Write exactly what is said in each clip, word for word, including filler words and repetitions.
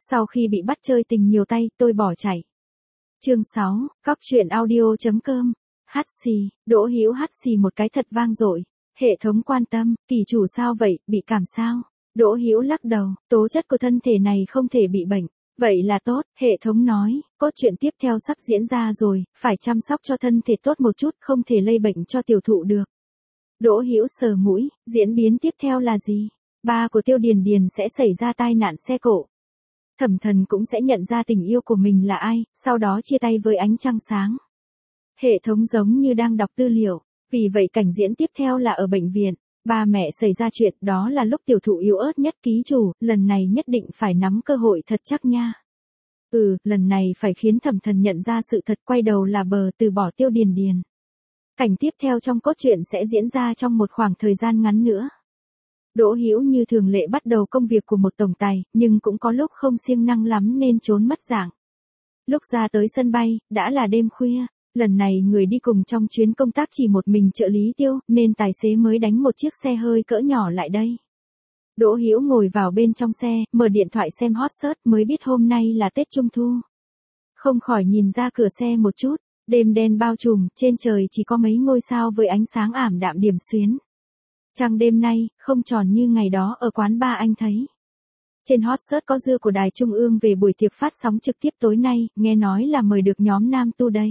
Sau khi bị bắt chơi tình nhiều tay, tôi bỏ chạy. Chương sáu, cóc truyện audio.com. Hát xì, Đỗ Hữu hát xì một cái thật vang dội. Hệ thống quan tâm, kỳ chủ sao vậy, bị cảm sao? Đỗ Hữu lắc đầu, tố chất của thân thể này không thể bị bệnh. Vậy là tốt, hệ thống nói, cốt truyện tiếp theo sắp diễn ra rồi, phải chăm sóc cho thân thể tốt một chút, không thể lây bệnh cho tiểu thụ được. Đỗ Hữu sờ mũi, diễn biến tiếp theo là gì? Ba của Tiêu Điền Điền sẽ xảy ra tai nạn xe cộ. Thẩm Thần cũng sẽ nhận ra tình yêu của mình là ai, sau đó chia tay với ánh trăng sáng. Hệ thống giống như đang đọc tư liệu, vì vậy cảnh diễn tiếp theo là ở bệnh viện. Ba mẹ xảy ra chuyện, đó là lúc tiểu thụ yếu ớt nhất, ký chủ, lần này nhất định phải nắm cơ hội thật chắc nha. Ừ, lần này phải khiến Thẩm Thần nhận ra sự thật, quay đầu là bờ, từ bỏ Tiêu Điền Điền. Cảnh tiếp theo trong cốt truyện sẽ diễn ra trong một khoảng thời gian ngắn nữa. Đỗ Hữu như thường lệ bắt đầu công việc của một tổng tài, nhưng cũng có lúc không siêng năng lắm nên trốn mất dạng. Lúc ra tới sân bay, đã là đêm khuya, lần này người đi cùng trong chuyến công tác chỉ một mình trợ lý Tiêu, nên tài xế mới đánh một chiếc xe hơi cỡ nhỏ lại đây. Đỗ Hữu ngồi vào bên trong xe, mở điện thoại xem hot search, mới biết hôm nay là Tết Trung Thu. Không khỏi nhìn ra cửa xe một chút, đêm đen bao trùm, trên trời chỉ có mấy ngôi sao với ánh sáng ảm đạm điểm xuyến. Trăng đêm nay, không tròn như ngày đó ở quán ba anh thấy. Trên hot search có dưa của Đài Trung ương về buổi tiệc phát sóng trực tiếp tối nay, nghe nói là mời được nhóm Nam Tu đây.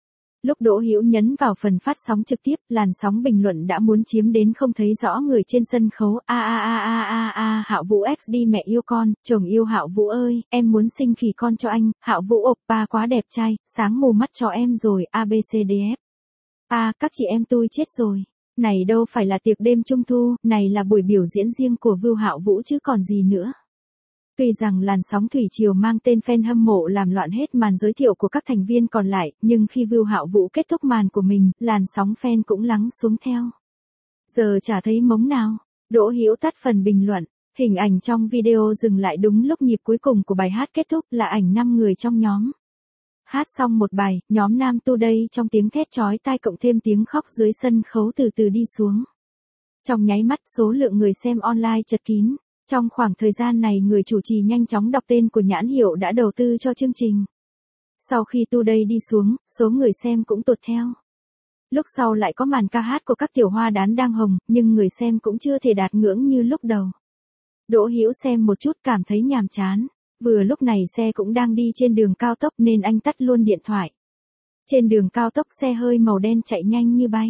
Lúc Đỗ Hữu nhấn vào phần phát sóng trực tiếp, làn sóng bình luận đã muốn chiếm đến không thấy rõ người trên sân khấu. A a a a a a, Hạo Vũ ích đê mẹ yêu con, chồng yêu Hạo Vũ ơi, em muốn sinh khỉ con cho anh, Hạo Vũ oppa quá đẹp trai, sáng mù mắt cho em rồi, a bê xê đê ép. A, các chị em tôi chết rồi. Này đâu phải là tiệc đêm Trung Thu, này là buổi biểu diễn riêng của Vưu Hạo Vũ chứ còn gì nữa. Tuy rằng làn sóng thủy triều mang tên fan hâm mộ làm loạn hết màn giới thiệu của các thành viên còn lại, nhưng khi Vưu Hạo Vũ kết thúc màn của mình, làn sóng fan cũng lắng xuống theo. Giờ chả thấy mống nào. Đỗ Hữu tắt phần bình luận, hình ảnh trong video dừng lại đúng lúc nhịp cuối cùng của bài hát kết thúc, là ảnh năm người trong nhóm. Hát xong một bài, nhóm Nam Tu đây trong tiếng thét chói tai cộng thêm tiếng khóc dưới sân khấu từ từ đi xuống. Trong nháy mắt số lượng người xem online chật kín. Trong khoảng thời gian này người chủ trì nhanh chóng đọc tên của nhãn hiệu đã đầu tư cho chương trình. Sau khi Tu đây đi xuống, số người xem cũng tụt theo. Lúc sau lại có màn ca hát của các tiểu hoa đán đang hồng, nhưng người xem cũng chưa thể đạt ngưỡng như lúc đầu. Đỗ Hữu xem một chút cảm thấy nhàm chán. Vừa lúc này xe cũng đang đi trên đường cao tốc nên anh tắt luôn điện thoại. Trên đường cao tốc xe hơi màu đen chạy nhanh như bay.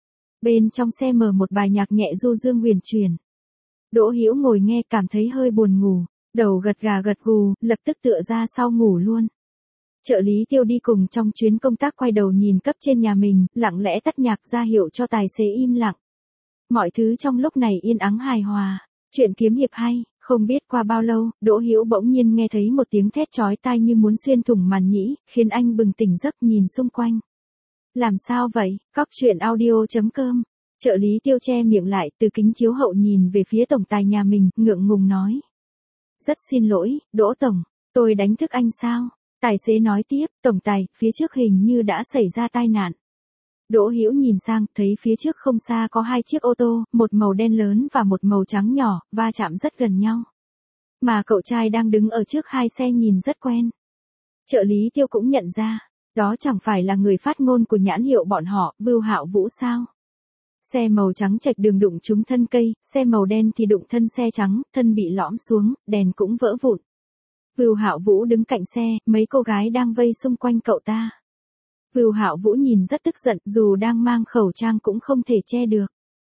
Bên trong xe mở một bài nhạc nhẹ du dương huyền chuyển. Đỗ Hữu ngồi nghe cảm thấy hơi buồn ngủ, đầu gật gà gật gù, lập tức tựa ra sau ngủ luôn. Trợ lý Tiêu đi cùng trong chuyến công tác quay đầu nhìn cấp trên nhà mình, lặng lẽ tắt nhạc ra hiệu cho tài xế im lặng. Mọi thứ trong lúc này yên ắng hài hòa. Chuyện kiếm hiệp hay. Không biết qua bao lâu, Đỗ Hữu bỗng nhiên nghe thấy một tiếng thét chói tai như muốn xuyên thủng màn nhĩ, khiến anh bừng tỉnh giấc nhìn xung quanh. Làm sao vậy? Cóc truyện audio.com. Trợ lý Tiêu che miệng lại, từ kính chiếu hậu nhìn về phía tổng tài nhà mình, ngượng ngùng nói. Rất xin lỗi, Đỗ tổng, tôi đánh thức anh sao? Tài xế nói tiếp, tổng tài, phía trước hình như đã xảy ra tai nạn. Đỗ Hữu nhìn sang, thấy phía trước không xa có hai chiếc ô tô, một màu đen lớn và một màu trắng nhỏ, va chạm rất gần nhau. Mà cậu trai đang đứng ở trước hai xe nhìn rất quen. Trợ lý Tiêu cũng nhận ra, đó chẳng phải là người phát ngôn của nhãn hiệu bọn họ, Vưu Hạo Vũ sao? Xe màu trắng chệch đường đụng trúng thân cây, xe màu đen thì đụng thân xe trắng, thân bị lõm xuống, đèn cũng vỡ vụn. Vưu Hạo Vũ đứng cạnh xe, mấy cô gái đang vây xung quanh cậu ta. Vưu Hạo Vũ nhìn rất tức giận, dù đang mang khẩu trang cũng không thể che được.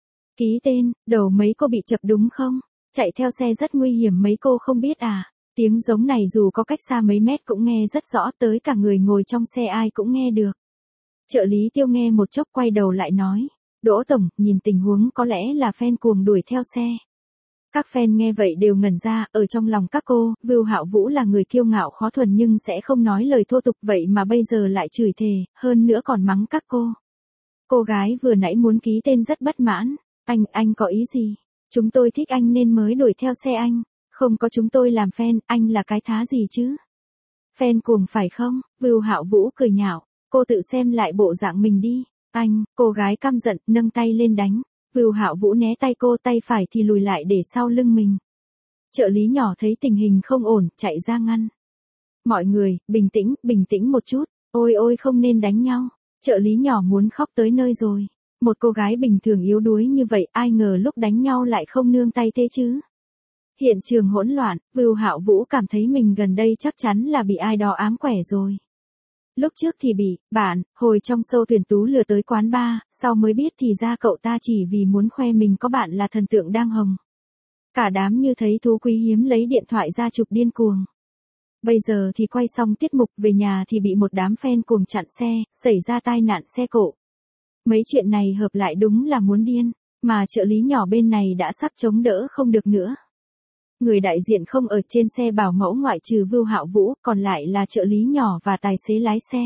Ký tên, đầu mấy cô bị chập đúng không? Chạy theo xe rất nguy hiểm mấy cô không biết à? Tiếng giống này dù có cách xa mấy mét cũng nghe rất rõ, tới cả người ngồi trong xe ai cũng nghe được. Trợ lý Tiêu nghe một chốc quay đầu lại nói. Đỗ tổng, nhìn tình huống có lẽ là fan cuồng đuổi theo xe. Các fan nghe vậy đều ngẩn ra, ở trong lòng các cô, Vưu Hạo Vũ là người kiêu ngạo khó thuần nhưng sẽ không nói lời thô tục, vậy mà bây giờ lại chửi thề, hơn nữa còn mắng các cô. Cô gái vừa nãy muốn ký tên rất bất mãn. Anh, anh có ý gì? Chúng tôi thích anh nên mới đuổi theo xe anh. Không có chúng tôi làm fan, anh là cái thá gì chứ? Fan cuồng phải không? Vưu Hạo Vũ cười nhạo, cô tự xem lại bộ dạng mình đi. Anh, cô gái căm giận, nâng tay lên đánh. Vưu Hạo Vũ né tay cô, tay phải thì lùi lại để sau lưng mình. Trợ lý nhỏ thấy tình hình không ổn, chạy ra ngăn. Mọi người, bình tĩnh, bình tĩnh một chút, ôi ôi không nên đánh nhau. Trợ lý nhỏ muốn khóc tới nơi rồi. Một cô gái bình thường yếu đuối như vậy, ai ngờ lúc đánh nhau lại không nương tay thế chứ. Hiện trường hỗn loạn, Vưu Hạo Vũ cảm thấy mình gần đây chắc chắn là bị ai đó ám quẻ rồi. Lúc trước thì bị, bạn, hồi trong show tuyển tú lừa tới quán bar, sau mới biết thì ra cậu ta chỉ vì muốn khoe mình có bạn là thần tượng đang hồng. Cả đám như thấy thú quý hiếm lấy điện thoại ra chụp điên cuồng. Bây giờ thì quay xong tiết mục về nhà thì bị một đám fan cuồng chặn xe, xảy ra tai nạn xe cộ. Mấy chuyện này hợp lại đúng là muốn điên, mà trợ lý nhỏ bên này đã sắp chống đỡ không được nữa. Người đại diện không ở trên xe bảo mẫu ngoại trừ Vưu Hạo Vũ, còn lại là trợ lý nhỏ và tài xế lái xe.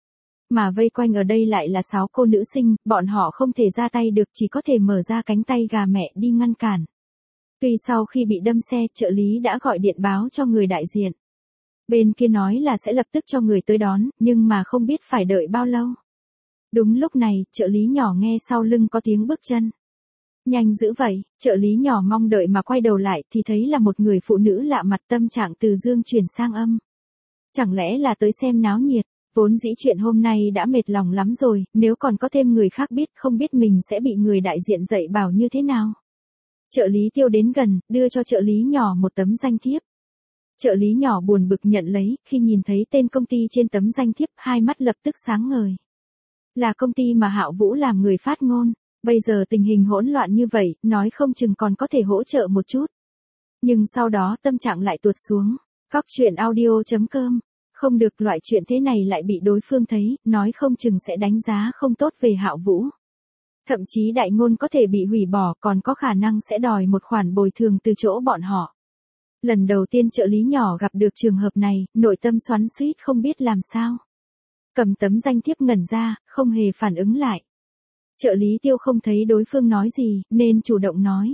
Mà vây quanh ở đây lại là sáu cô nữ sinh, bọn họ không thể ra tay được, chỉ có thể mở ra cánh tay gà mẹ đi ngăn cản. Tuy sau khi bị đâm xe, trợ lý đã gọi điện báo cho người đại diện. Bên kia nói là sẽ lập tức cho người tới đón, nhưng mà không biết phải đợi bao lâu. Đúng lúc này, trợ lý nhỏ nghe sau lưng có tiếng bước chân. Nhanh dữ vậy, trợ lý nhỏ mong đợi mà quay đầu lại thì thấy là một người phụ nữ lạ mặt, tâm trạng từ dương chuyển sang âm. Chẳng lẽ là tới xem náo nhiệt, vốn dĩ chuyện hôm nay đã mệt lòng lắm rồi, nếu còn có thêm người khác biết không biết mình sẽ bị người đại diện dạy bảo như thế nào. Trợ lý Tiêu đến gần, đưa cho trợ lý nhỏ một tấm danh thiếp. Trợ lý nhỏ buồn bực nhận lấy, khi nhìn thấy tên công ty trên tấm danh thiếp, hai mắt lập tức sáng ngời. Là công ty mà Hạo Vũ làm người phát ngôn, bây giờ tình hình hỗn loạn như vậy, nói không chừng còn có thể hỗ trợ một chút. Nhưng sau đó tâm trạng lại tuột xuống. Cóc truyện audio chấm com. Không được, loại chuyện thế này lại bị đối phương thấy, nói không chừng sẽ đánh giá không tốt về Hạo Vũ. Thậm chí đại ngôn có thể bị hủy bỏ, còn có khả năng sẽ đòi một khoản bồi thường từ chỗ bọn họ. Lần đầu tiên trợ lý nhỏ gặp được trường hợp này, nội tâm xoắn xuýt không biết làm sao. Cầm tấm danh thiếp ngẩn ra, không hề phản ứng lại. Trợ lý Tiêu không thấy đối phương nói gì, nên chủ động nói.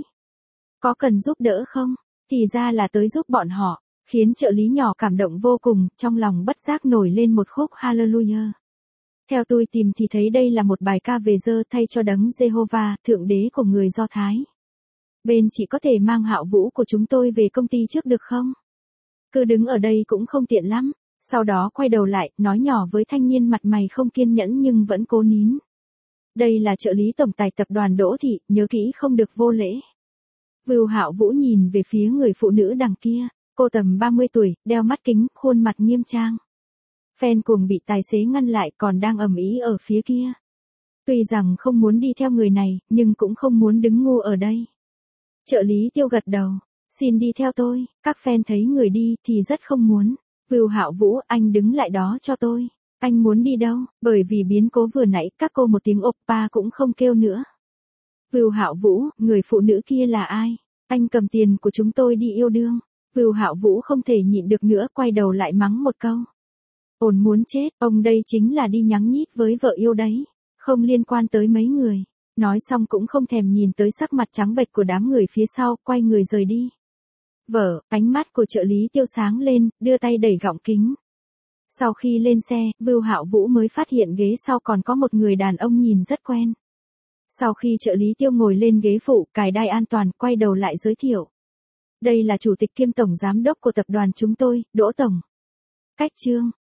Có cần giúp đỡ không? Thì ra là tới giúp bọn họ, khiến trợ lý nhỏ cảm động vô cùng, trong lòng bất giác nổi lên một khúc Hallelujah. Theo tôi tìm thì thấy đây là một bài ca về dơ thay cho đấng Jehovah, thượng đế của người Do Thái. Bên chị có thể mang Hạo Vũ của chúng tôi về công ty trước được không? Cứ đứng ở đây cũng không tiện lắm. Sau đó quay đầu lại, nói nhỏ với thanh niên mặt mày không kiên nhẫn nhưng vẫn cố nín. Đây là trợ lý tổng tài tập đoàn Đỗ Thị, nhớ kỹ không được vô lễ. Vưu Hạo Vũ nhìn về phía người phụ nữ đằng kia, cô tầm ba mươi tuổi, đeo mắt kính, khuôn mặt nghiêm trang. Fan cuồng bị tài xế ngăn lại còn đang ầm ĩ ở phía kia. Tuy rằng không muốn đi theo người này, nhưng cũng không muốn đứng ngu ở đây. Trợ lý Tiêu gật đầu, xin đi theo tôi, các fan thấy người đi thì rất không muốn. Vưu Hạo Vũ, anh đứng lại đó cho tôi. Anh muốn đi đâu? Bởi vì biến cố vừa nãy, các cô một tiếng oppa cũng không kêu nữa. Vưu Hạo Vũ, người phụ nữ kia là ai? Anh cầm tiền của chúng tôi đi yêu đương. Vưu Hạo Vũ không thể nhịn được nữa, quay đầu lại mắng một câu. Ồn muốn chết, ông đây chính là đi nhắng nhít với vợ yêu đấy. Không liên quan tới mấy người. Nói xong cũng không thèm nhìn tới sắc mặt trắng bệch của đám người phía sau, quay người rời đi. Vợ, ánh mắt của trợ lý Tiêu sáng lên, đưa tay đẩy gọng kính. Sau khi lên xe, Vưu Hạo Vũ mới phát hiện ghế sau còn có một người đàn ông nhìn rất quen. Sau khi trợ lý Tiêu ngồi lên ghế phụ, cài đai an toàn, quay đầu lại giới thiệu. Đây là chủ tịch kiêm tổng giám đốc của tập đoàn chúng tôi, Đỗ Tổng. Cách chương.